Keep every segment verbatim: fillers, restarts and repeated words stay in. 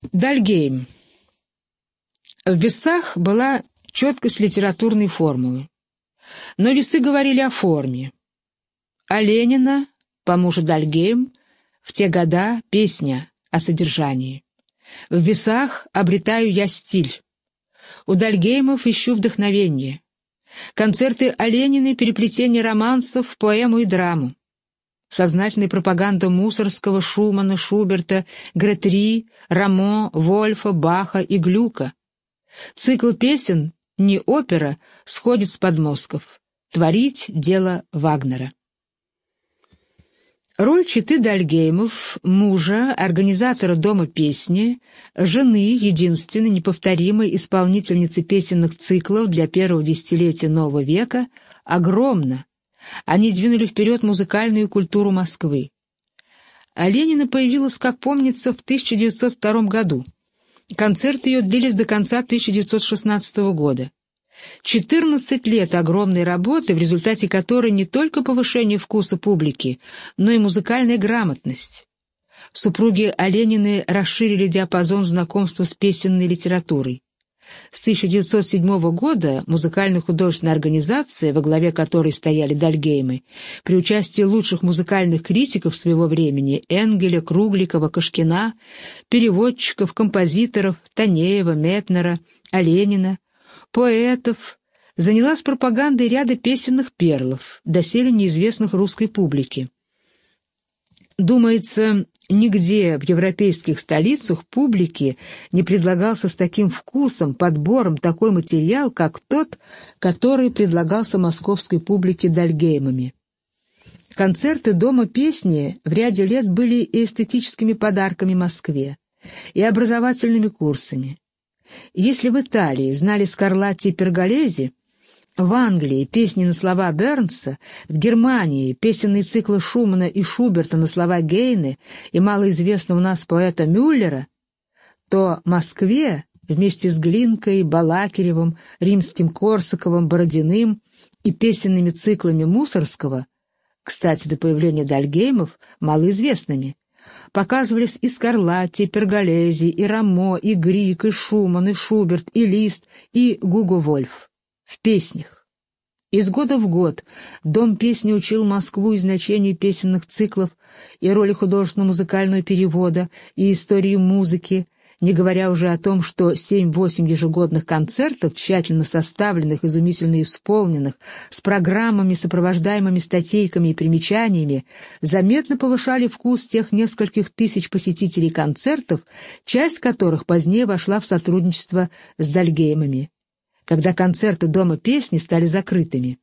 Дальгейм. В весах была четкость литературной формулы. Но весы говорили о форме. А Ленина, по мужу Дальгейм, в те года песня о содержании. В весах обретаю я стиль. У Дальгеймов ищу вдохновение. Концерты о Ленине — переплетение романсов в поэму и драму. Сознательная пропаганда Мусорского, Шумана, Шуберта, Гретри, Рамо, Вольфа, Баха и Глюка. Цикл песен, не опера, сходит с подмостков. Творить — дело Вагнера. Роль четы Дальгеймов, мужа, организатора Дома песни, жены, единственной неповторимой исполнительницы песенных циклов для первого десятилетия нового века, огромна. Они двинули вперед музыкальную культуру Москвы. А Ленина появилась, как помнится, в тысяча девятьсот втором году. Концерты ее длились до конца тысяча девятьсот шестнадцатого года. четырнадцать лет огромной работы, в результате которой не только повышение вкуса публики, но и музыкальная грамотность. Супруги Оленины расширили диапазон знакомства с песенной литературой. С тысяча девятьсот седьмого года музыкально-художественная организация, во главе которой стояли Дальгеймы, при участии лучших музыкальных критиков своего времени Энгеля, Кругликова, Кошкина, переводчиков, композиторов Танеева, Метнера, Оленина, поэтов, занялась пропагандой ряда песенных перлов, доселе неизвестных русской публике. Думается, нигде в европейских столицах публике не предлагался с таким вкусом, подбором такой материал, как тот, который предлагался московской публике Дальгеймами. Концерты Дома песни в ряде лет были и эстетическими подарками Москве, и образовательными курсами. Если в Италии знали Скарлатти и Перголези, в Англии песни на слова Бернса, в Германии песенные циклы Шумана и Шуберта на слова Гейне и малоизвестного у нас поэта Мюллера, то в Москве вместе с Глинкой, Балакиревым, Римским-Корсаковым, Бородиным и песенными циклами Мусорского, кстати, до появления Дальгеймов, малоизвестными, показывались и Скарлатти, и Перголези, и Рамо, и Грик, и Шуман, и Шуберт, и Лист, и Гуго Вольф. В песнях. Из года в год Дом песни учил Москву и значению песенных циклов, и роли художественно-музыкального перевода, и истории музыки, не говоря уже о том, что семь-восемь ежегодных концертов, тщательно составленных, изумительно исполненных, с программами, сопровождаемыми статейками и примечаниями, заметно повышали вкус тех нескольких тысяч посетителей концертов, часть которых позднее вошла в сотрудничество с Дальгеймами, когда концерты Дома песни стали закрытыми.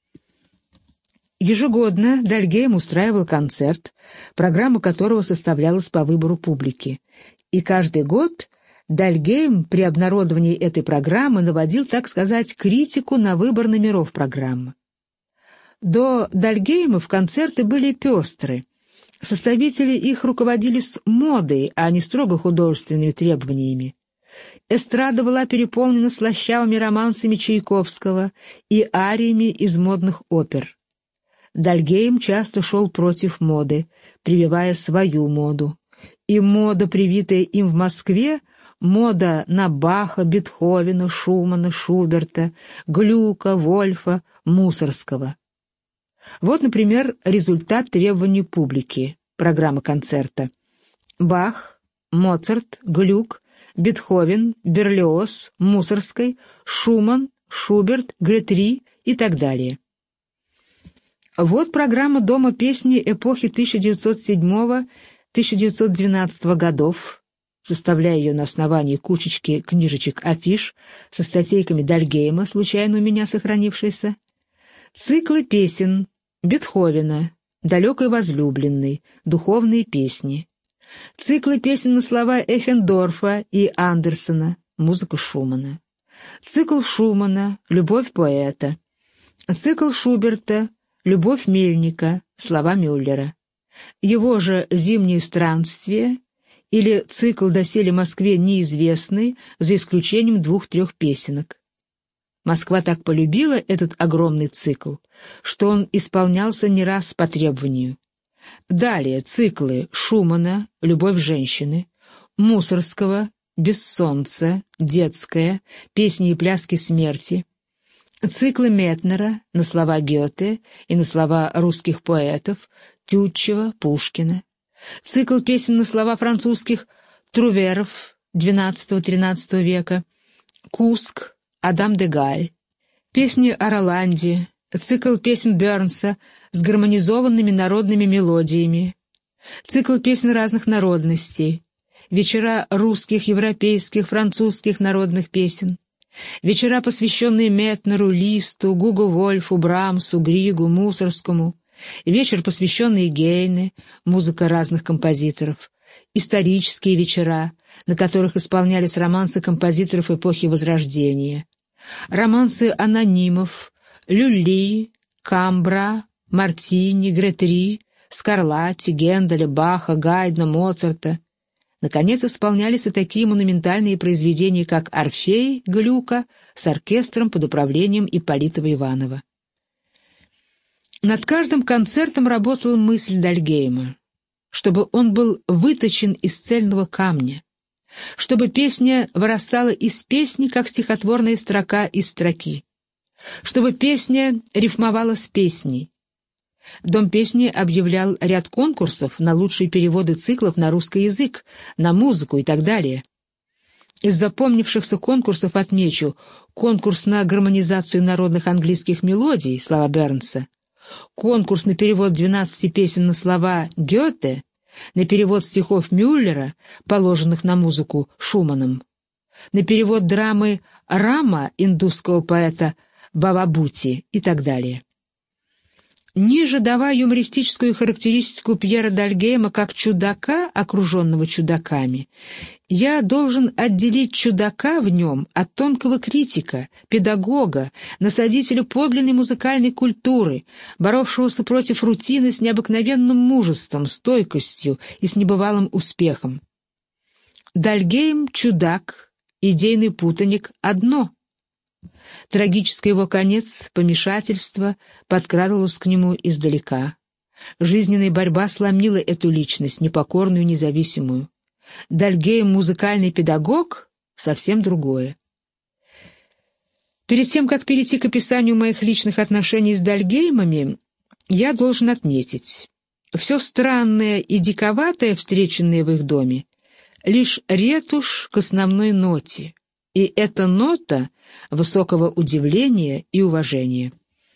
Ежегодно Дальгейм устраивал концерт, программа которого составлялась по выбору публики. И каждый год Дальгейм при обнародовании этой программы наводил, так сказать, критику на выбор номеров программы. До Дальгеймов концерты были пестры. Составители их руководились модой, а не строго художественными требованиями. Эстрада была переполнена слащавыми романсами Чайковского и ариями из модных опер. Дальгейм часто шел против моды, прививая свою моду. И мода, привитая им в Москве, мода на Баха, Бетховена, Шумана, Шуберта, Глюка, Вольфа, Мусорского. Вот, например, результат требований публики, программа концерта. Бах, Моцарт, Глюк, Бетховен, Берлиоз, Мусорский, Шуман, Шуберт, Гретри и так далее. Вот программа Дома песни эпохи тысяча девятьсот седьмого — тысяча девятьсот двенадцатого годов, составляя ее на основании кучечки книжечек-афиш со статейками Дальгейма, случайно у меня сохранившейся. Циклы песен Бетховена, «Далекой возлюбленной», «Духовные песни». Циклы песен на слова Эхендорфа и Андерсона, музыка Шумана. Цикл Шумана «Любовь поэта». Цикл Шуберта «Любовь мельника», слова Мюллера. Его же «Зимние странствия» или цикл доселе Москве неизвестный, за исключением двух-трех песенок. Москва так полюбила этот огромный цикл, что он исполнялся не раз по требованию. Далее циклы Шумана «Любовь женщины», Мусорского «Без солнца», «Детская», «Песни и пляски смерти», циклы Метнера на слова Гёте и на слова русских поэтов Тютчева, Пушкина, цикл песен на слова французских труверов двенадцатого-тринадцатого века, Куск, Адам де Галь, песни о Роланде, цикл песен Бернса с гармонизованными народными мелодиями, цикл песен разных народностей, вечера русских, европейских, французских народных песен, вечера, посвященные Метнеру, Листу, Гугу Вольфу, Брамсу, Григу, Мусорскому, вечер, посвященный Гейне, музыка разных композиторов, исторические вечера, на которых исполнялись романсы композиторов эпохи Возрождения, романсы анонимов, Люли, Камбра, Мартини, Гретри, Скарлатти, Генделя, Баха, Гайдна, Моцарта. Наконец, исполнялись и такие монументальные произведения, как «Орфей» Глюка с оркестром под управлением Ипполитова Иванова. Над каждым концертом работала мысль Дальгейма, чтобы он был выточен из цельного камня, чтобы песня вырастала из песни, как стихотворная строка из строки, чтобы песня рифмовала с песней. Дом песни объявлял ряд конкурсов на лучшие переводы циклов на русский язык, на музыку и так далее. Из запомнившихся конкурсов отмечу конкурс на гармонизацию народных английских мелодий, слова Бернса, конкурс на перевод двенадцати песен на слова Гёте, на перевод стихов Мюллера, положенных на музыку Шуманом, на перевод драмы Рама индусского поэта Бавабути и так далее. Ниже давая юмористическую характеристику Пьера Дальгейма как чудака, окруженного чудаками, я должен отделить чудака в нем от тонкого критика, педагога, насадителя подлинной музыкальной культуры, боровшегося против рутины с необыкновенным мужеством, стойкостью и с небывалым успехом. Дальгейм — чудак, идейный путаник — одно. Трагический его конец, помешательство, подкрадывалось к нему издалека. Жизненная борьба сломила эту личность, непокорную, независимую. Дальгейм — музыкальный педагог — совсем другое. Перед тем, как перейти к описанию моих личных отношений с Дальгеймами, я должен отметить, все странное и диковатое, встреченное в их доме, лишь ретушь к основной ноте, и эта нота высокого удивления и уважения.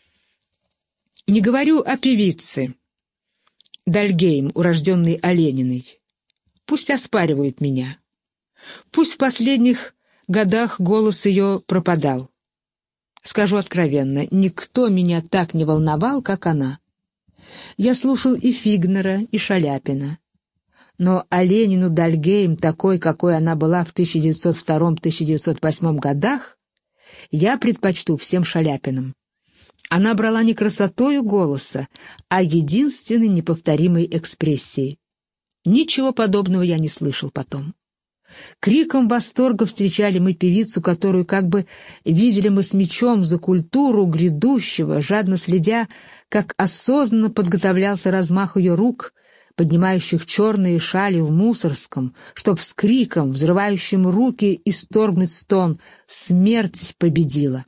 Не говорю о певице Дальгейм, урожденной Олениной. Пусть оспаривают меня. Пусть в последних годах голос ее пропадал. Скажу откровенно, никто меня так не волновал, как она. Я слушал и Фигнера, и Шаляпина. Но Оленину Дальгейм, такой, какой она была в тысяча девятьсот втором — тысяча девятьсот восьмом годах, я предпочту всем Шаляпинам. Она брала не красотою голоса, а единственной неповторимой экспрессией. Ничего подобного я не слышал потом. Криком восторга встречали мы певицу, которую как бы видели мы с мечом за культуру грядущего, жадно следя, как осознанно подготовлялся размах ее рук, поднимающих черные шали в Мусорском, чтоб с криком, взрывающим руки, исторгнуть стон «Смерть победила!».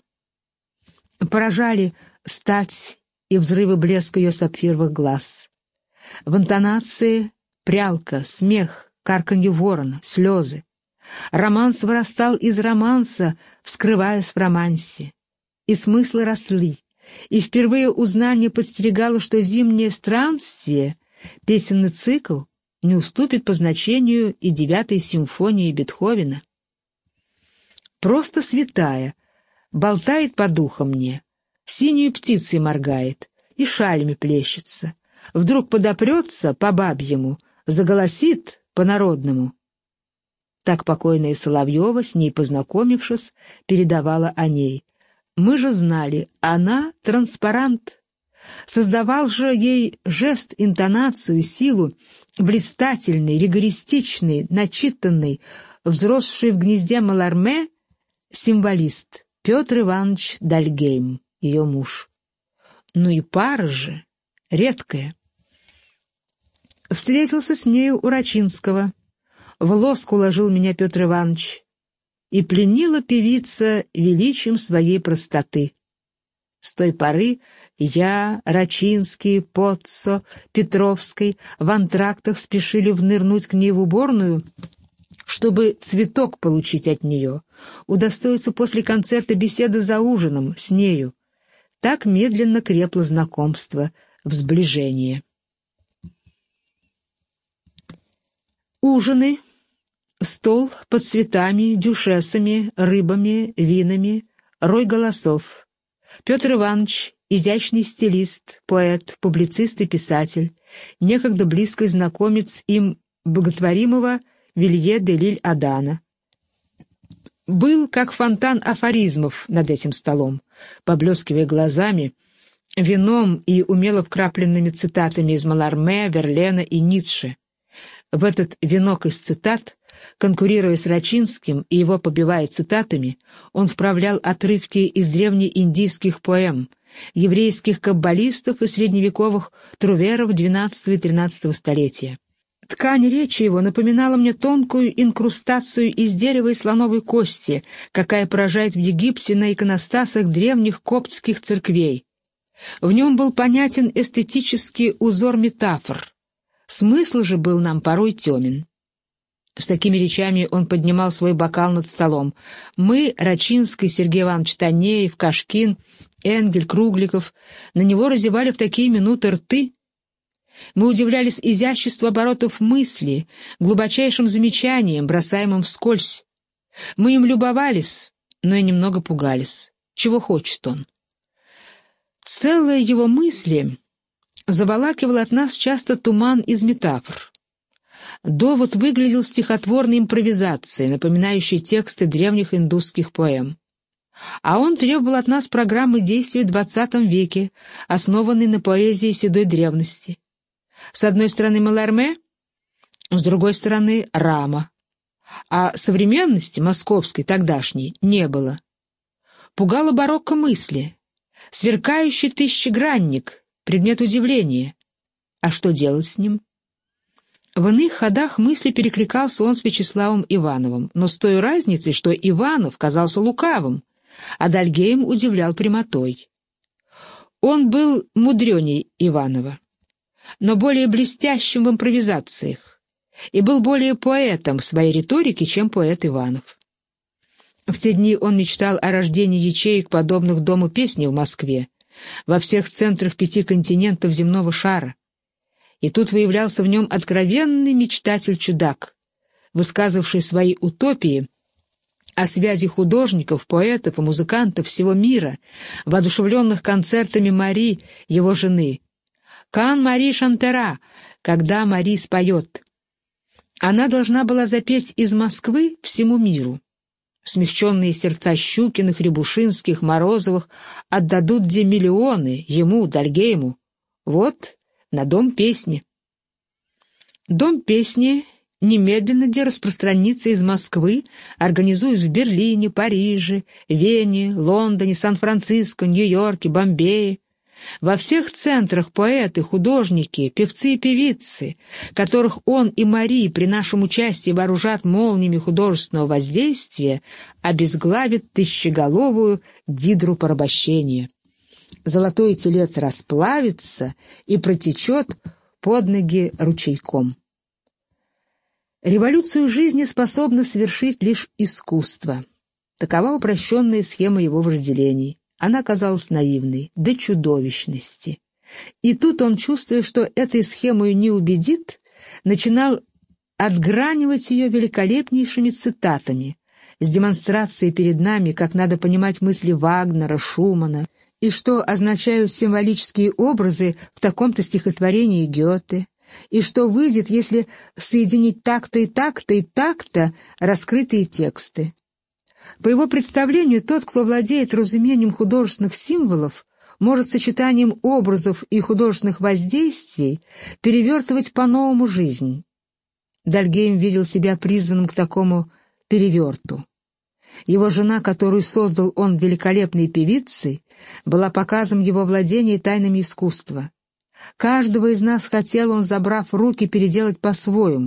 Поражали стать и взрывы блеска ее сапфировых глаз. В интонации прялка, смех, карканье ворона, слезы. Романс вырастал из романса, вскрываясь в романсе. И смыслы росли, и впервые узнание подстерегало, что зимнее странствие, песенный цикл, не уступит по значению и девятой симфонии Бетховена. Просто святая, болтает по духам мне, синюю птицей моргает и шалями плещется. Вдруг подопрется по бабьему, заголосит по-народному. Так покойная Соловьева, с ней познакомившись, передавала о ней. Мы же знали, она транспарант. Создавал же ей жест, интонацию, силу, блистательный, ригористичный, начитанный, взросший в гнезде Маларме символист Петр Иванович Дальгейм, ее муж. Ну и пара же, редкая. Встретился с нею у Рачинского. в лоск уложил меня Петр Иванович, и пленила певица величием своей простоты. С той поры я, Рачинский, Поццо, Петровский в антрактах спешили внырнуть к ней в уборную, чтобы цветок получить от нее, удостоиться после концерта беседы за ужином с нею. Так медленно крепло знакомство в сближение. Ужины. Стол под цветами, дюшесами, рыбами, винами, рой голосов. Петр Иванович, изящный стилист, поэт, публицист и писатель, некогда близкий знакомец им боготворимого Вилье де Лиль-Адана. Был как фонтан афоризмов над этим столом, поблескивая глазами, вином и умело вкрапленными цитатами из Маларме, Верлена и Ницше. В этот венок из цитат, конкурируя с Рачинским и его побивая цитатами, он вправлял отрывки из древнеиндийских поэм, еврейских каббалистов и средневековых труверов двенадцатого и тринадцатого столетия. Ткань речи его напоминала мне тонкую инкрустацию из дерева и слоновой кости, какая поражает в Египте на иконостасах древних коптских церквей. В нем был понятен эстетический узор метафор. Смысл же был нам порой темен. С такими речами он поднимал свой бокал над столом. Мы, Рачинский, Сергей Иванович Танеев, Кашкин, Энгель, Кругликов, на него разевали в такие минуты рты. Мы удивлялись изяществу оборотов мысли, глубочайшим замечаниям, бросаемым вскользь. Мы им любовались, но и немного пугались. Чего хочет он? Целые его мысли заволакивал от нас часто туман из метафор. Довод выглядел стихотворной импровизацией, напоминающей тексты древних индусских поэм. А он требовал от нас программы действий в двадцатом веке, основанной на поэзии седой древности. С одной стороны Маларме, с другой стороны Рама. А современности московской, тогдашней, не было. Пугало барокко мысли. Сверкающий тысячегранник — предмет удивления. А что делать с ним? В иных ходах мысли перекликался он с Вячеславом Ивановым, но с той разницей, что Иванов казался лукавым, а Дальгейм удивлял прямотой. Он был мудреней Иванова, но более блестящим в импровизациях, и был более поэтом в своей риторике, чем поэт Иванов. В те дни он мечтал о рождении ячеек, подобных Дому песни в Москве, во всех центрах пяти континентов земного шара. И тут выявлялся в нем откровенный мечтатель-чудак, высказывавший свои утопии о связи художников, поэтов и музыкантов всего мира, воодушевленных концертами Мари, его жены. «Кан Мари Шантера», когда Мари споет. Она должна была запеть из Москвы всему миру. Смягченные сердца Щукиных, Рябушинских, Морозовых отдадут где миллионы ему, Дальгейму. Вот на Дом песни. Дом песни немедленно где распространится из Москвы, организуясь в Берлине, Париже, Вене, Лондоне, Сан-Франциско, Нью-Йорке, Бомбее. Во всех центрах поэты, художники, певцы и певицы, которых он и Мари при нашем участии вооружат молниями художественного воздействия, обезглавит тысячеголовую гидру порабощения. Золотой телец расплавится и протечет под ноги ручейком. Революцию жизни способно совершить лишь искусство. Такова упрощенная схема его вожделений. Она казалась наивной, до чудовищности. И тут он, чувствуя, что этой схемой не убедит, начинал отгранивать ее великолепнейшими цитатами, с демонстрацией перед нами, как надо понимать мысли Вагнера, Шумана, и что означают символические образы в таком-то стихотворении Гёте, и что выйдет, если соединить так-то и так-то и так-то раскрытые тексты. По его представлению, тот, кто владеет разумением художественных символов, может сочетанием образов и художественных воздействий перевертывать по-новому жизнь. Дальгейм видел себя призванным к такому переверту. Его жена, которую создал он великолепной певицей, была показом его владения тайнами искусства. Каждого из нас хотел он, забрав в руки, переделать по-своему.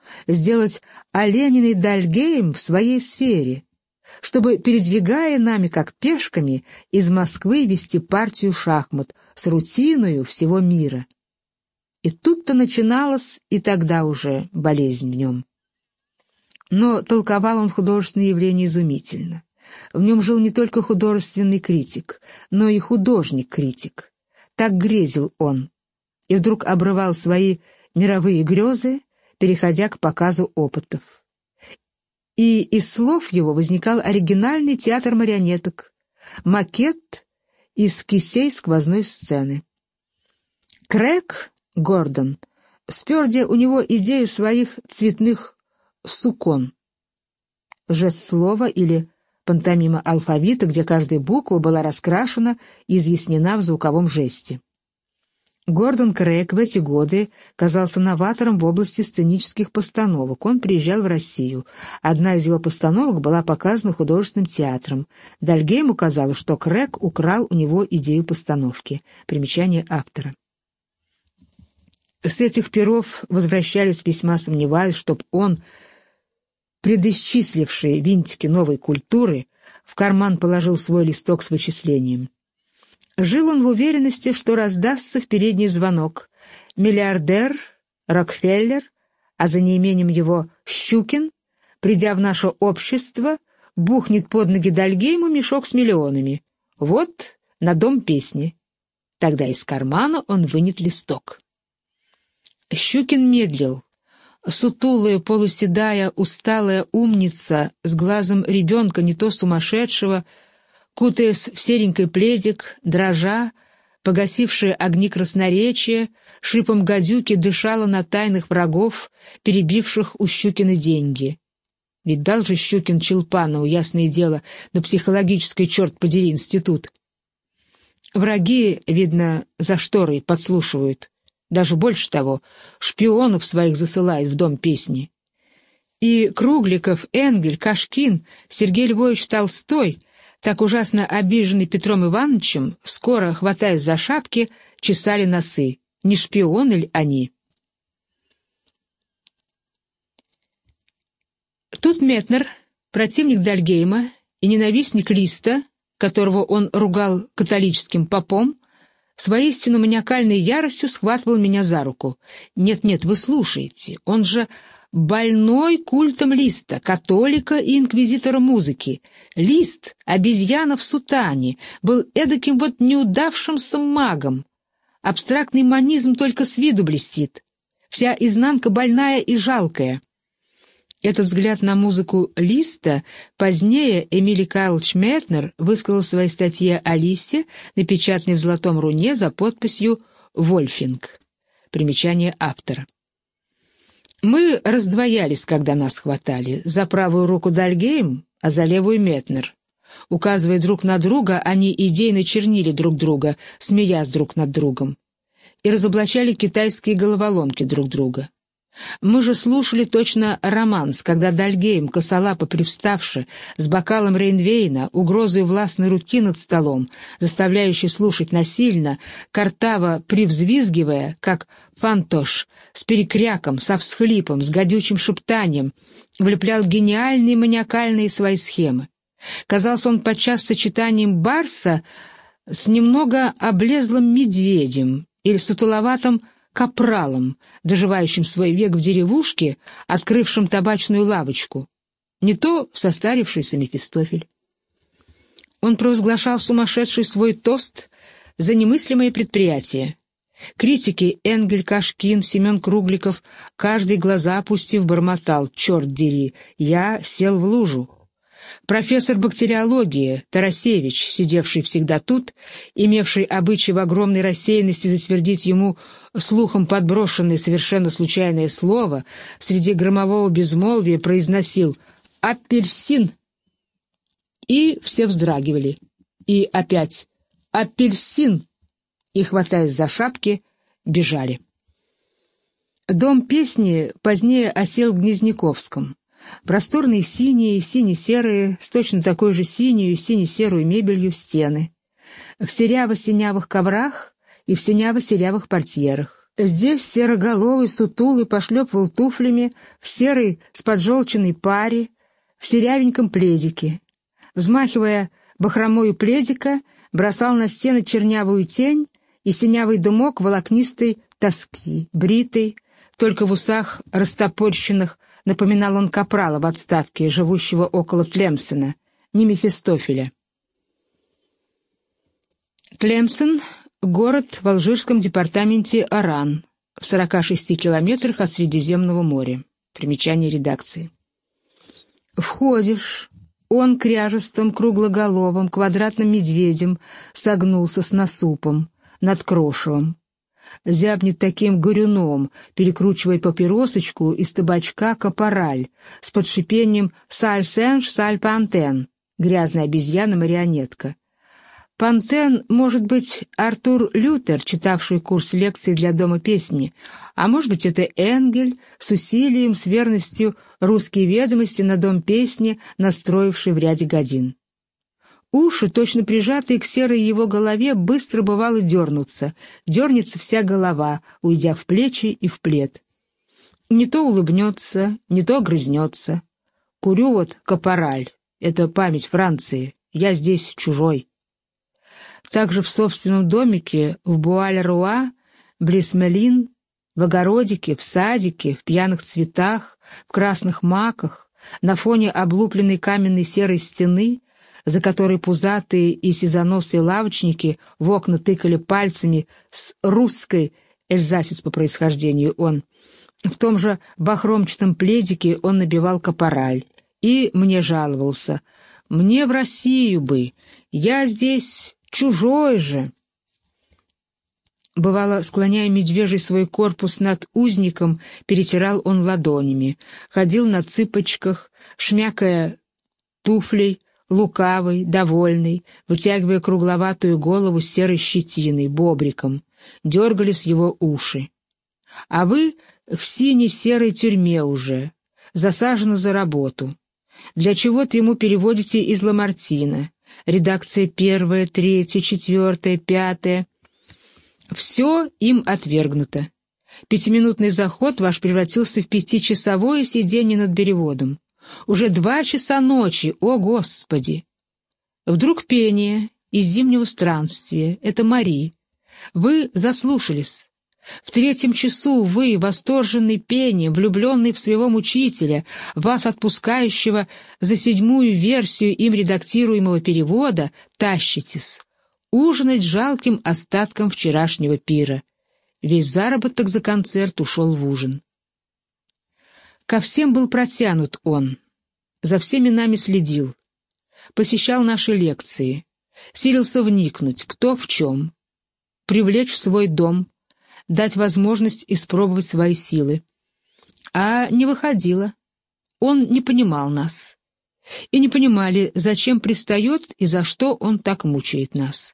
сделать Олениный Дальгейм в своей сфере, чтобы, передвигая нами как пешками, из Москвы вести партию шахмат с рутиною всего мира. И тут-то начиналась и тогда уже болезнь в нем. Но толковал он художественные явления изумительно. В нем жил не только художественный критик, но и художник-критик. Так грезил он, и вдруг обрывал свои мировые грезы, переходя к показу опытов. И из слов его возникал оригинальный театр марионеток, макет из кисей сквозной сцены. Крэг Гордон спер где у него идею своих цветных сукон, жест слова или пантомима алфавита, где каждая буква была раскрашена и изъяснена в звуковом жесте. Гордон Крэг в эти годы казался новатором в области сценических постановок. Он приезжал в Россию. Одна из его постановок была показана художественным театром. Дальгейму казалось, что Крэг украл у него идею постановки. Примечание автора. С этих перов возвращались весьма сомневаясь, чтоб он, предисчисливший винтики новой культуры, в карман положил свой листок с вычислением. Жил он в уверенности, что раздастся в передний звонок. Миллиардер, Рокфеллер, а за неимением его Щукин, придя в наше общество, бухнет под ноги Дальгейму мешок с миллионами. Вот на дом песни. Тогда из кармана он вынет листок. Щукин медлил. Сутулая, полуседая, усталая умница с глазом ребенка, не то сумасшедшего, кутаясь в серенький пледик, дрожа, погасившая огни красноречия, шипом гадюки дышала на тайных врагов, перебивших у Щукина деньги. Ведь дал же Щукин Челпанову, ясное дело, на психологический, черт подери, институт. Враги, видно, за шторой подслушивают. Даже больше того, шпионов своих засылает в дом песни. И Кругликов, Энгель, Кашкин, Сергей Львович Толстой, так ужасно обиженный Петром Ивановичем, скоро, хватаясь за шапки, чесали носы. Не шпионы ли они? Тут Метнер, противник Дальгейма и ненавистник Листа, которого он ругал католическим попом, с воистину маниакальной яростью схватывал меня за руку. «Нет-нет, вы слушаете, он же больной культом Листа, католика и инквизитора музыки. Лист, обезьяна в сутане, был эдаким вот неудавшимся магом. Абстрактный манизм только с виду блестит. Вся изнанка больная и жалкая». Этот взгляд на музыку Листа позднее Эмилий Карлович Метнер высказал в своей статье о Листе, напечатанной в золотом руне за подписью «Вольфинг». Примечание автора. Мы раздвоялись, когда нас хватали. За правую руку Дальгейм, а за левую Метнер. Указывая друг на друга, они идейно чернили друг друга, смеясь друг над другом, и разоблачали китайские головоломки друг друга. Мы же слушали точно романс, когда Дальгейм, косолапо привставши, с бокалом Рейнвейна, угрозой властной руки над столом, заставляющей слушать насильно, картаво привзвизгивая, как фантош, с перекряком, со всхлипом, с гадючим шептанием, влеплял гениальные маниакальные свои схемы. Казался он подчас сочетанием барса с немного облезлым медведем или сутуловатым капралом, доживающим свой век в деревушке, открывшим табачную лавочку, не то состарившийся Мефистофель. Он провозглашал сумасшедший свой тост за немыслимое предприятие. Критики Энгель, Кашкин, Семен Кругликов, каждый глаза опустив, бормотал: «Черт дери, я сел в лужу». Профессор бактериологии Тарасевич, сидевший всегда тут, имевший обычай в огромной рассеянности затвердить ему слухом подброшенное совершенно случайное слово, среди громового безмолвия произносил «апельсин», и все вздрагивали. И опять «апельсин», и, хватаясь за шапки, бежали. Дом песни позднее осел в Гнезняковском. Просторные синие, сине-серые, с точно такой же синюю, сине-серую мебелью стены. В серяво-синявых коврах и в синяво-серявых портьерах. Здесь сероголовый, сутулый пошлепывал туфлями в серой с поджелченной паре, в серявеньком пледике. Взмахивая бахромою пледика, бросал на стены чернявую тень и синявый дымок волокнистой тоски, бритый, только в усах растопорщенных напоминал он капрала в отставке, живущего около Тлемсена, не Мефистофеля. Тлемсен — город в алжирском департаменте Оран, в сорока шести километрах от Средиземного моря. Примечание редакции. Входишь, он кряжестым, круглоголовым, квадратным медведем согнулся с насупом над крошевом. Зябнет таким горюном, перекручивая папиросочку из табачка капораль с подшипением «Саль-сенж, саль-пантен» — грязная обезьяна-марионетка. Пантен, может быть, Артур Лютер, читавший курс лекций для Дома песни, а может быть, это Энгель, с усилием, с верностью русские ведомости на Дом песни, настроивший в ряде годин. Уши, точно прижатые к серой его голове, быстро бывало дернутся, дернется вся голова, уйдя в плечи и в плед. Не то улыбнется, не то огрызнется. Курю вот капораль, это память Франции, я здесь чужой. Также в собственном домике в Буаль-Руа, Брисмелин, в огородике, в садике, в пьяных цветах, в красных маках, на фоне облупленной каменной серой стены, за которой пузатые и сизоносые лавочники в окна тыкали пальцами с русской, эльзасец по происхождению он, в том же бахромчатом пледике он набивал капораль и мне жаловался: «Мне в Россию бы, я здесь чужой же». Бывало, склоняя медвежий свой корпус над узником, перетирал он ладонями, ходил на цыпочках, шмякая туфлей, лукавый, довольный, вытягивая кругловатую голову с серой щетиной, бобриком. Дергались его уши. А вы в синей-серой тюрьме уже, засажены за работу. Для чего-то ему переводите из Ламартина. Редакция первая, третья, четвертая, пятая. Все им отвергнуто. Пятиминутный заход ваш превратился в пятичасовое сидение над переводом. Уже два часа ночи, о Господи! Вдруг пение из зимнего странствия, это Мари. Вы заслушались. В третьем часу вы, восторженный пением, влюбленный в своего мучителя, вас отпускающего за седьмую версию им редактируемого перевода, тащитесь ужинать жалким остатком вчерашнего пира. Весь заработок за концерт ушел в ужин. Ко всем был протянут он, за всеми нами следил, посещал наши лекции, силился вникнуть, кто в чем, привлечь в свой дом, дать возможность испробовать свои силы. А не выходило. Он не понимал нас. И не понимали, зачем пристает и за что он так мучает нас.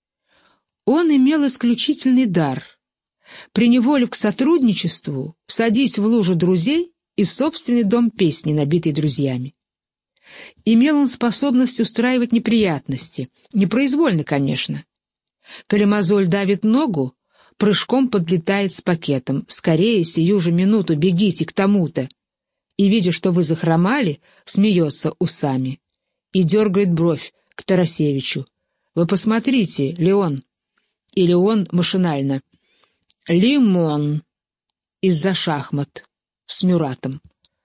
Он имел исключительный дар. Приневолив к сотрудничеству, садись в лужу друзей и собственный дом песни, набитый друзьями. Имел он способность устраивать неприятности, непроизвольно, конечно. Коли мозоль давит ногу, прыжком подлетает с пакетом: «Скорее, сию же минуту бегите к тому-то!» И, видя, что вы захромали, смеется усами и дергает бровь к Тарасевичу: «Вы посмотрите, Леон!» Или он машинально: «Лимон!» из-за шахмат с Мюратом.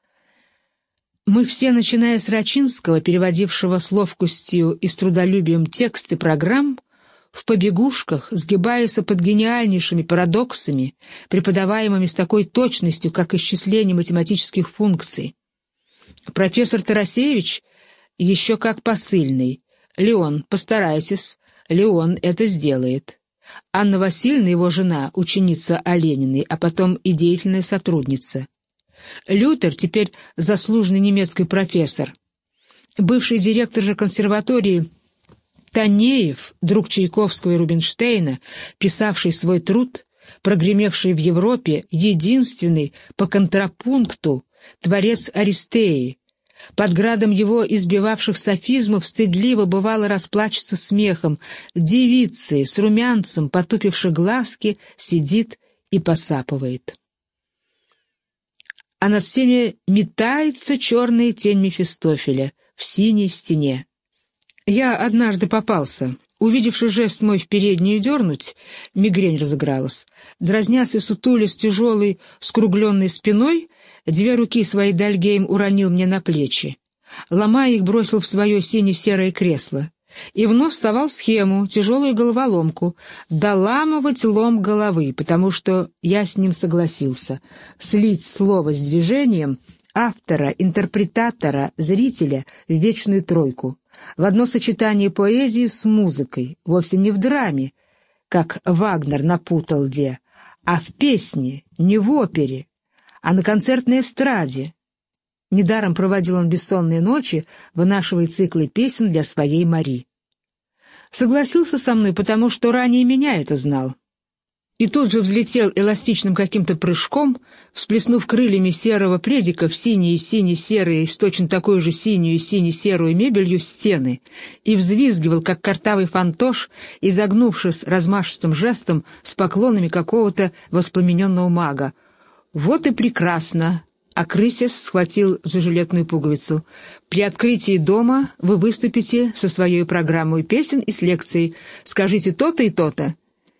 Мы все, начиная с Рачинского, переводившего с ловкостью и с трудолюбием тексты программ, в побегушках, сгибаясь под гениальнейшими парадоксами, преподаваемыми с такой точностью, как исчисление математических функций. Профессор Тарасевич еще как посыльный: «Леон, постарайтесь, Леон это сделает». Анна Васильевна, его жена, ученица Олениной, а потом и деятельная сотрудница. Лютер, теперь заслуженный немецкий профессор. Бывший директор же консерватории Танеев, друг Чайковского и Рубинштейна, писавший свой труд, прогремевший в Европе, единственный по контрапункту творец Аристеи, под градом его избивавших софизмов стыдливо бывало расплачется смехом, девицей с румянцем, потупивши глазки, сидит и посапывает. А над всеми метается черная тень Мефистофеля в синей стене. Я однажды попался. Увидевши жест мой в переднюю дернуть, мигрень разыгралась. Дразнясь и сутулясь тяжелой, скругленной спиной, две руки свои Дальгейм уронил мне на плечи. Ломая их, бросил в свое сине-серое кресло. И в нос совал схему, тяжелую головоломку, доламывать лом головы, потому что я с ним согласился. Слить слово с движением автора, интерпретатора, зрителя в вечную тройку. В одно сочетание поэзии с музыкой, вовсе не в драме, как Вагнер напутал де, а в песне, не в опере, а на концертной эстраде. Недаром проводил он бессонные ночи, вынашивая циклы песен для своей Мари. Согласился со мной, потому что ранее меня это знал. И тут же взлетел эластичным каким-то прыжком, всплеснув крыльями серого предика в синие и сине-серые, с точно такой же синюю и сине-серую мебелью стены, и взвизгивал, как картавый фантош, изогнувшись размашистым жестом с поклонами какого-то воспламененного мага. «Вот и прекрасно!» А Крысис схватил за жилетную пуговицу. «При открытии дома вы выступите со своей программой песен и с лекцией. Скажите то-то и то-то».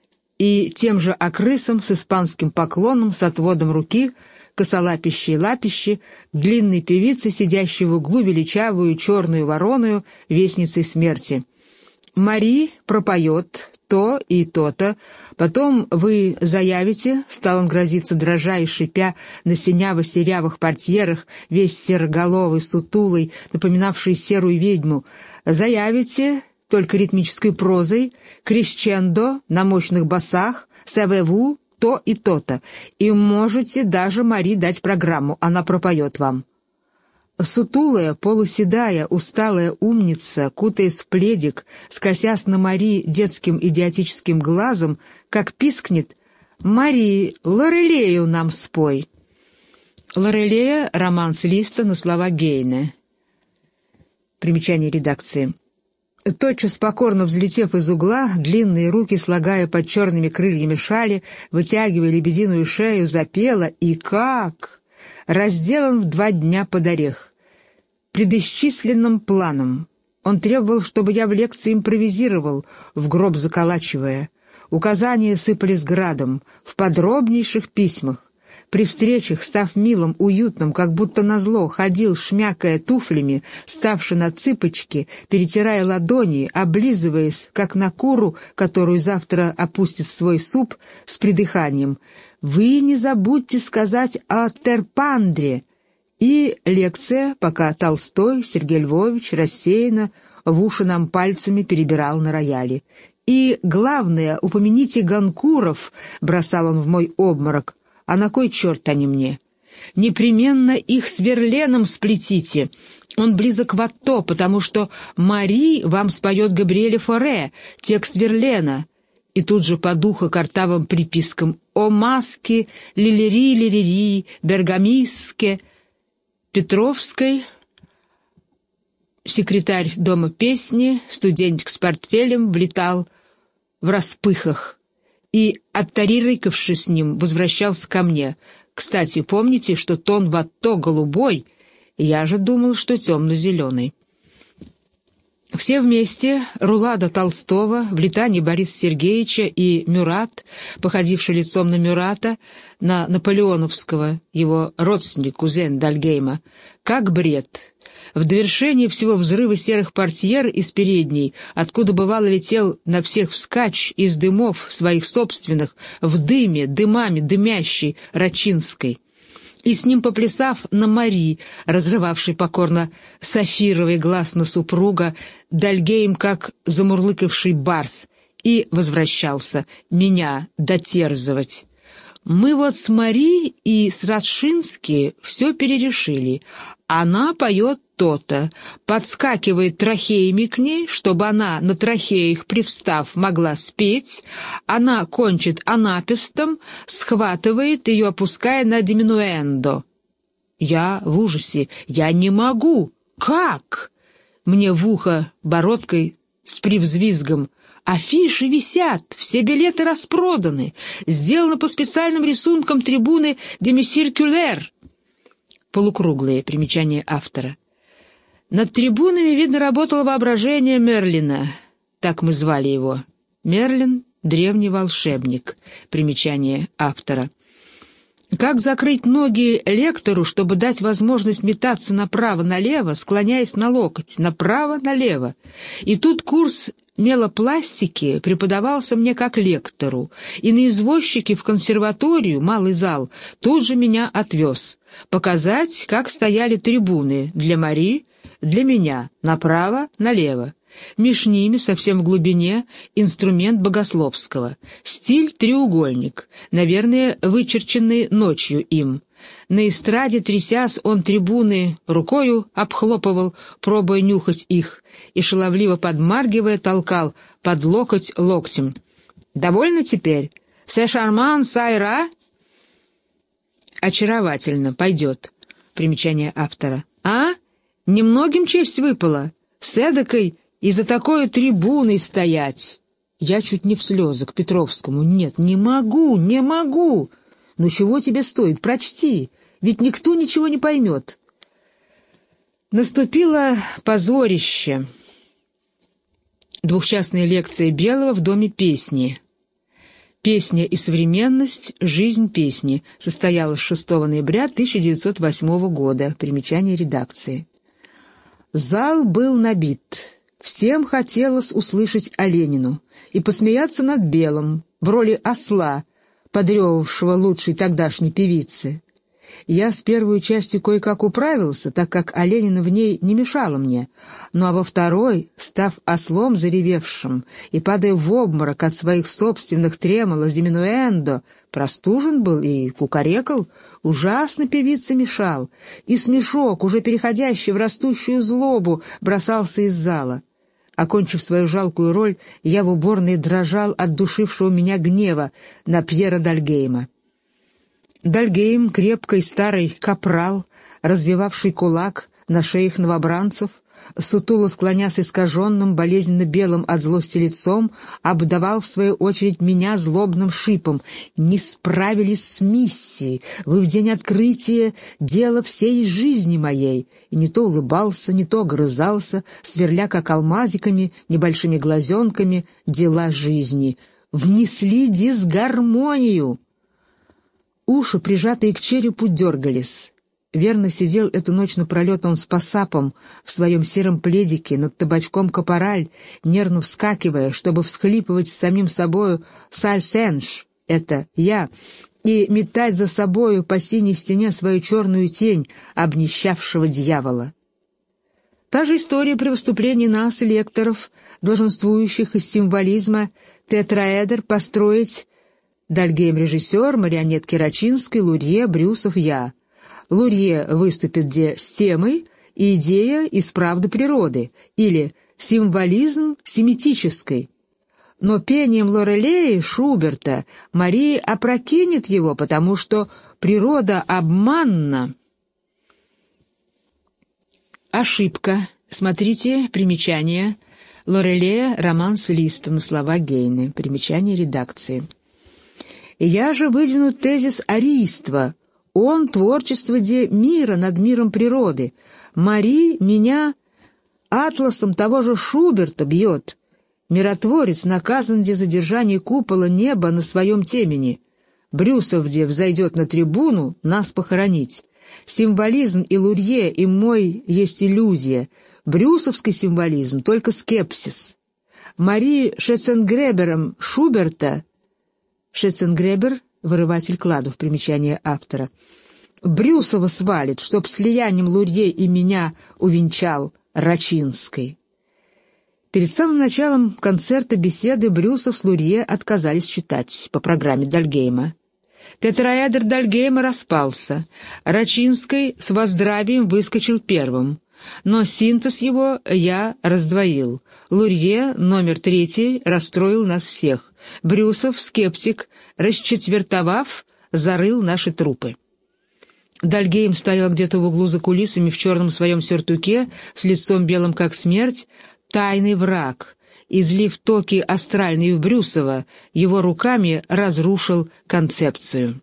И тем же окрысом с испанским поклоном, с отводом руки, косолапящей лапищи, длинной певицы, сидящей в углу величавую черную вороную, вестницей смерти. Мари пропоет то и то-то, потом вы заявите, стал он грозиться, дрожа и шипя на синяво-серявых портьерах, весь сероголовый, сутулый, напоминавший серую ведьму, заявите, только ритмической прозой, крещендо, на мощных басах, савеву, то и то-то, и можете даже Мари дать программу, она пропоет вам. Сутулая, полуседая, усталая умница, кутаясь в пледик, скосясь на Мари детским идиотическим глазом, как пискнет: «Мари, Лорелею нам спой!» Лорелея — роман с Листа на слова Гейне. Примечание редакции. Тотчас покорно взлетев из угла, длинные руки, слагая под черными крыльями шали, вытягивая лебединую шею, запела, и как! Разделан в два дня под орех. Предисчисленным планом. Он требовал, чтобы я в лекции импровизировал, в гроб заколачивая. Указания сыпались градом, в подробнейших письмах. При встречах, став милым, уютным, как будто назло, ходил, шмякая туфлями, ставши на цыпочки, перетирая ладони, облизываясь, как на куру, которую завтра опустит в свой суп, с придыханием. «Вы не забудьте сказать о Терпандре!» И лекция, пока Толстой, Сергей Львович рассеянно в уши нам пальцами перебирал на рояле. «И, главное, упомяните Ганкуров», — бросал он в мой обморок. «А на кой черт они мне? Непременно их с Верленом сплетите. Он близок в Атто, потому что Мари вам споет Габриэля Форе, текст Верлена». И тут же по духу картавым припискам: «О маски, лилери-лилери, бергамиске». Петровской, секретарь Дома песни, студентик с портфелем, влетал в распыхах и, оттарирыкавшись с ним, возвращался ко мне. «Кстати, помните, что тон в Атто голубой? Я же думал, что темно-зеленый». Все вместе, рулада Толстого, в летании Бориса Сергеевича и Мюрат, походивший лицом на Мюрата, на Наполеоновского, его родственник, кузен Дальгейма, как бред. В довершение всего взрыва серых портьер из передней, откуда бывало летел на всех вскачь из дымов своих собственных, в дыме, дымами дымящей Рачинской. И с ним поплясав на Мари, разрывавший покорно сафировый глаз на супруга, Дальгейм, как замурлыкавший барс, и возвращался меня дотерзывать. Мы вот с Мари и с Радшински все перерешили. Она поет то-то, подскакивает трахеями к ней, чтобы она на трахеях привстав могла спеть, она кончит анапестом, схватывает ее, опуская на диминуэндо. Я в ужасе, я не могу, как? Мне в ухо бородкой с привзвизгом: Афиши висят, все билеты распроданы, сделано по специальным рисункам трибуны «Демисиркюлер». Полукруглые, примечание автора. Над трибунами, видно, работало воображение Мерлина, так мы звали его. Мерлин — древний волшебник, примечание автора. Как закрыть ноги лектору, чтобы дать возможность метаться направо-налево, склоняясь на локоть, направо-налево? И тут курс мелопластики преподавался мне как лектору, и на извозчике в консерваторию, малый зал, тут же меня отвез. Показать, как стояли трибуны для Мари, для меня, направо-налево. Меж ними, совсем в глубине, инструмент Богословского. Стиль — треугольник, наверное, вычерченный ночью им. На эстраде, трясясь, он трибуны рукою обхлопывал, пробуя нюхать их, и, шаловливо подмаргивая, толкал под локоть локтем. «Довольно теперь? Се шарман сайра?» «Очаровательно, пойдет». Примечание автора. «А? Немногим честь выпала. С эдакой и за такой трибуной стоять». Я чуть не в слезы к Петровскому. «Нет, не могу, не могу. Ну чего тебе стоит? Прочти, ведь никто ничего не поймет». Наступило позорище. Двухчастная лекция Белого в Доме песни. «Песня и современность. Жизнь песни» состоялась шестого ноября тысяча девятьсот восьмого года. Примечание редакции. Зал был набит. Всем хотелось услышать о Ленину и посмеяться над Белым в роли осла, подрёвывавшего лучшей тогдашней певицы. Я с первой частью кое-как управился, так как о Ленина в ней не мешало мне, ну а во второй, став ослом заревевшим и падая в обморок от своих собственных тремоло с диминуэндо, простужен был и кукарекал, ужасно певице мешал, и смешок, уже переходящий в растущую злобу, бросался из зала. Окончив свою жалкую роль, я в уборной дрожал от душившего меня гнева на Пьера Дальгейма. Дальгейм, крепкий старый капрал, развивавший кулак на шеях новобранцев, сутуло склонясь искаженным, болезненно белым от злости лицом, обдавал, в свою очередь, меня злобным шипом. «Не справились с миссией! Вы в день открытия дело всей жизни моей!» И не то улыбался, не то огрызался, сверля, как алмазиками, небольшими глазенками, дела жизни. «Внесли дисгармонию!» Уши, прижатые к черепу, дергались. Верно сидел эту ночь напролет он с посапом в своем сером пледике над табачком капораль, нервно вскакивая, чтобы всхлипывать с самим собою «Сальсенш» — это я, и метать за собою по синей стене свою черную тень обнищавшего дьявола. Та же история при выступлении нас, лекторов, долженствующих из символизма, тетраэдр построить Дальгейм-режиссер, марионетки Рачинской, Лурье, Брюсов, я. Лурье выступит где с темой «Идея из правды природы» или «Символизм семитической». Но пением Лорелеи Шуберта Мария опрокинет его, потому что природа обманна. Ошибка. Смотрите примечание. Лорелея, роман с Листом, на слова Гейне. Примечание редакции. Я же выдвину тезис арииства. Он — творчество де мира над миром природы. Мари меня атласом того же Шуберта бьет. Миротворец наказан де задержание купола неба на своем темени. Брюсов где взойдет на трибуну нас похоронить. Символизм и Лурье, и мой есть иллюзия. Брюсовский символизм — только скепсис. Мари Шеценгребером Шуберта — Шеценгребер — вырыватель кладов, примечание автора. Брюсова свалит, чтоб слиянием Лурье и меня увенчал Рачинской. Перед самым началом концерта беседы Брюсов с Лурье отказались читать по программе Дальгейма. Тетраэдр Дальгейма распался. Рачинской с воздравием выскочил первым. Но синтез его я раздвоил. Лурье, номер третий, расстроил нас всех. Брюсов, скептик, расчетвертовав, зарыл наши трупы. Дальгейм стоял где-то в углу за кулисами в черном своем сюртуке, с лицом белым как смерть, тайный враг, излив токи астральные в Брюсова, его руками разрушил концепцию.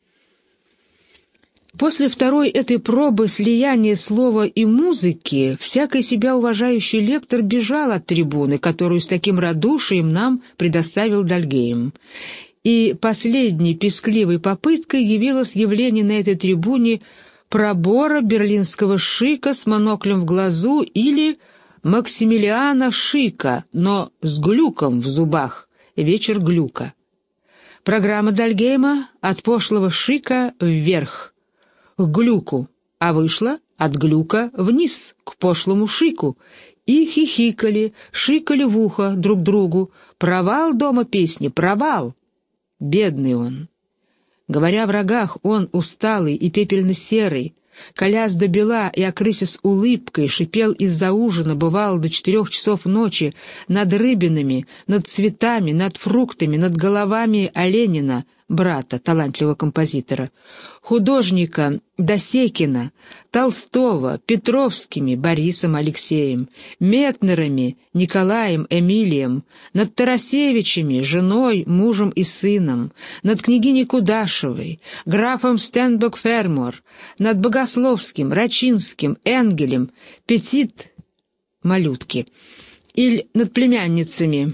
После второй этой пробы слияния слова и музыки всякий себя уважающий лектор бежал от трибуны, которую с таким радушием нам предоставил Дальгейм. И последней пескливой попыткой явилось явление на этой трибуне пробора берлинского Шика с моноклем в глазу или Максимилиана Шика, но с глюком в зубах, вечер глюка. Программа Дальгейма от пошлого Шика вверх, к глюку, а вышла от глюка вниз, к пошлому Шику, и хихикали, шикали в ухо друг другу. Провал дома песни, провал! Бедный он. Говоря о врагах, он, усталый и пепельно-серый, колясь до бела и окрысясь улыбкой, шипел из-за ужина, бывал до четырех часов ночи, над рыбинами, над цветами, над фруктами, над головами Оленина, брата, талантливого композитора, художника Досекина, Толстого, Петровскими, Борисом Алексеем, Метнерами, Николаем Эмилием, над Тарасевичами, женой, мужем и сыном, над княгиней Кудашевой, графом Стенбок-Фермор, над Богословским, Рачинским, Энгелем, Петит, малютки, или над племянницами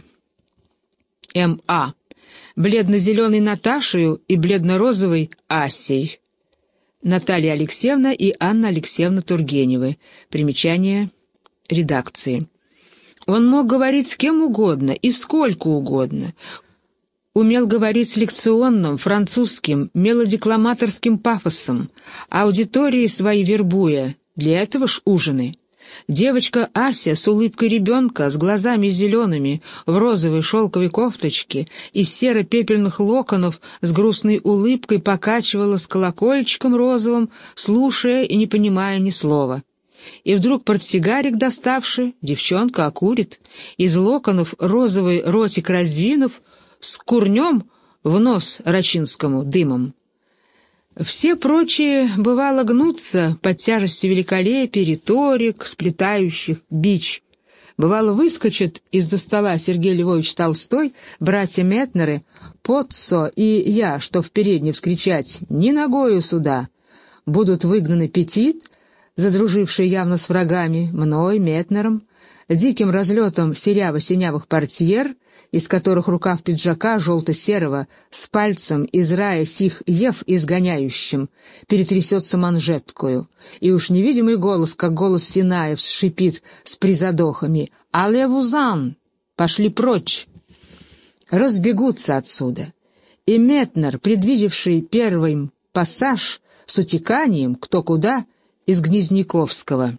М А, бледно-зеленой Наташею и бледно-розовой Асей, Наталья Алексеевна и Анна Алексеевна Тургеневы. Примечание редакции. Он мог говорить с кем угодно и сколько угодно. Умел говорить с лекционным, французским, мелодекламаторским пафосом, аудитории свои вербуя. Для этого ж ужины. Девочка Ася с улыбкой ребенка, с глазами зелеными, в розовой шелковой кофточке, из серо-пепельных локонов с грустной улыбкой покачивала с колокольчиком розовым, слушая и не понимая ни слова. И вдруг портсигарик доставший, девчонка окурит, из локонов розовый ротик раздвинув, с курнем в нос Рачинскому дымом. Все прочие, бывало, гнутся под тяжестью великолепия, риторик, сплетающих бич. Бывало, выскочат из-за стола Сергей Львович Толстой, братья Метнеры, Потцо и я, что в передней вскричать «Ни ногою сюда!» Будут выгнаны Петит, задружившие явно с врагами, мной, Метнером, диким разлетом серяво-синявых портьер, из которых рукав пиджака желто-серого с пальцем из рая сих ев изгоняющим перетрясется манжеткою, и уж невидимый голос, как голос Синаев, шипит с призадохами «Але вузан! Пошли прочь!» Разбегутся отсюда. И Метнер, предвидевший первый пассаж с утеканием кто куда из Гнезняковского.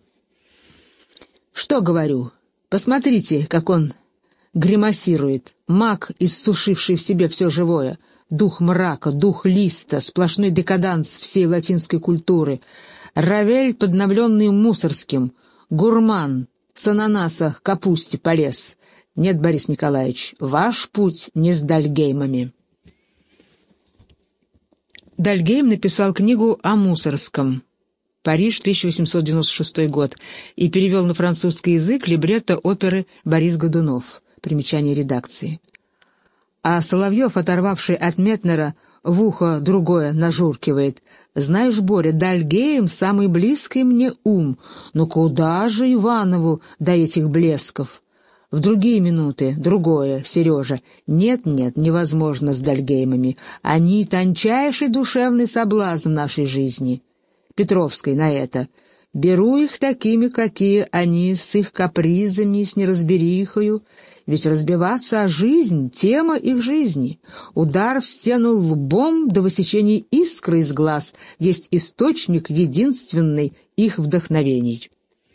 Что говорю? Посмотрите, как он гримасирует, маг, иссушивший в себе все живое, дух мрака, дух листа, сплошной декаданс всей латинской культуры, Равель, подновленный Мусорским, гурман, с ананаса к капусте полез. Нет, Борис Николаевич, ваш путь не с Дальгеймами. Дальгейм написал книгу о Мусорском, Париж, тысяча восемьсот девяносто шестой год, и перевел на французский язык либретто оперы «Борис Годунов». Примечание редакции. А Соловьев, оторвавший от Метнера, в ухо другое нажуркивает. «Знаешь, Боря, Дальгейм — самый близкий мне ум. Ну куда же Иванову до этих блесков?» В другие минуты другое, Сережа. Нет-нет, невозможно с Дальгеймами. Они — тончайший душевный соблазн в нашей жизни. Петровской на это. Беру их такими, какие они, с их капризами, с неразберихою. Ведь разбиваться о жизнь — тема их жизни. Удар в стену лбом до высечения искры из глаз есть источник единственный их вдохновений.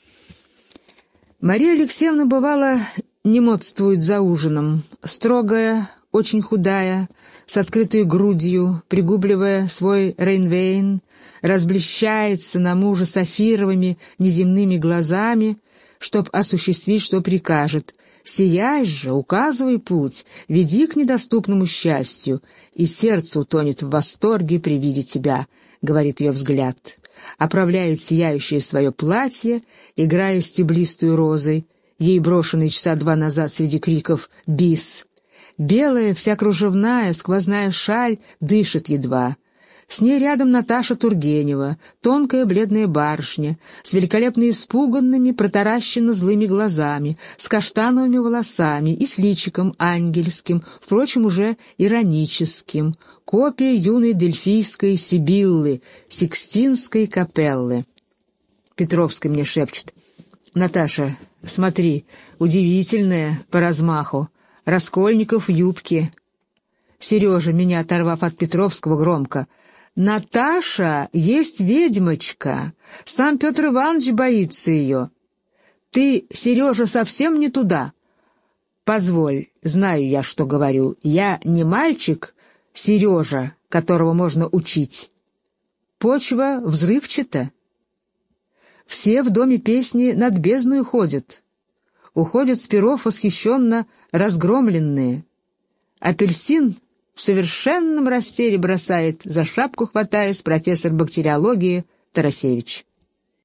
Мария Алексеевна, бывало, не модствует за ужином, строгая, очень худая, с открытой грудью, пригубливая свой рейнвейн, разблещается на мужа сафировыми неземными глазами, чтоб осуществить, что прикажет. «Сияй же, указывай путь, веди к недоступному счастью, и сердце утонет в восторге при виде тебя», — говорит ее взгляд. Оправляет сияющее свое платье, играя стеблистую розой, ей брошенный часа два назад среди криков «Бис!». Белая, вся кружевная, сквозная шаль дышит едва. С ней рядом Наташа Тургенева, тонкая бледная барышня, с великолепно испуганными, протаращенно злыми глазами, с каштановыми волосами и с личиком ангельским, впрочем, уже ироническим, копия юной дельфийской Сибиллы, Сикстинской капеллы. Петровский мне шепчет: «Наташа, смотри, удивительная по размаху, Раскольников в юбке». Сережа, меня оторвав от Петровского, громко: «Наташа есть ведьмочка, сам Петр Иванович боится ее. Ты, Сережа, совсем не туда. Позволь, знаю я, что говорю, я не мальчик, Сережа, которого можно учить. Почва взрывчата. Все в доме песни над бездною ходят, уходят с перов восхищенно разгромленные. Апельсин в совершенном растере бросает, за шапку хватаясь, профессор бактериологии Тарасевич.